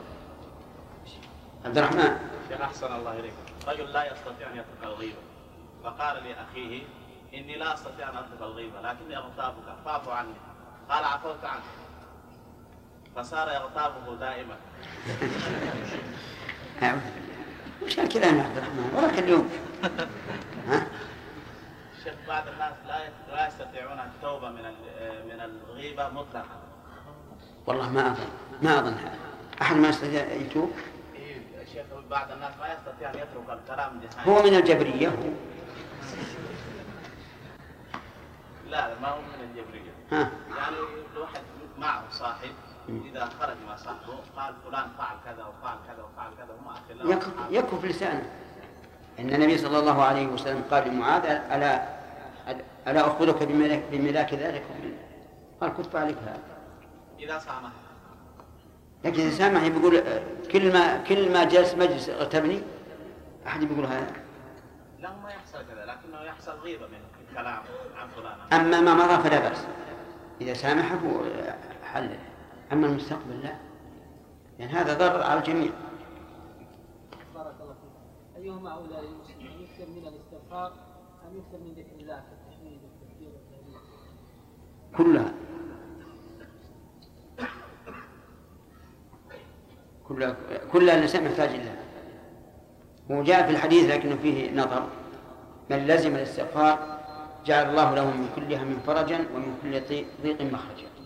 عبد الرحمن. شيخ أحسن الله إليك. رجل لا يستطيع أن يترك الغيبة فقال لأخيه إني لا أستطيع أن أترك الغيبة لكني أغتابك فاعف عني. قال عفوت عنك فصار يغتابه دائما. وش الكلام يا عبد الرحمن وراك اليوم؟ ها؟ شيخ بعض الناس لا يستطيعون التوبة من الغيبة مطلقا. والله ما أظن أحد ما يستطيع يتوب. شيخ بعض الناس ما يستطيع أن يترك الكلام نهائيا. هو من الجبرية هو. لا ما هو من الجبرية. ها. يعني الواحد معه صاحب إذا خرج مع صاحبه قال فلان فعل كذا وفعل كذا وفعل كذا وما أخي يكف لسانه. إن النبي صلى الله عليه وسلم قال لمعاذ ألا أخبرك بملاك ذلك؟ قال كف عليك هذا. إذا سامح. لكن إذا سامح بيقول كل ما جلس مجلس اغتبني أحد بيقول هذا. لا ما يحصل كذا، لكنه يحصل غيبة من الكلام عن فلان. أما ما مضى فلا بأس، إذا سامحه حلل. أما المستقبل لا، لأن هذا ضرر على الجميع. بارك الله فيك. أيهما أولى للمسلم، أن يكثر من الاستغفار أم يكثر من ذكر الله كالتحميد والتكبير والتهليل؟ كلها الإنسان محتاج إليها. وجاء في الحديث لكنه فيه نظر: من لزم الاستغفار جعل الله له من كل هم فرجا ومن كل ضيق مخرجا.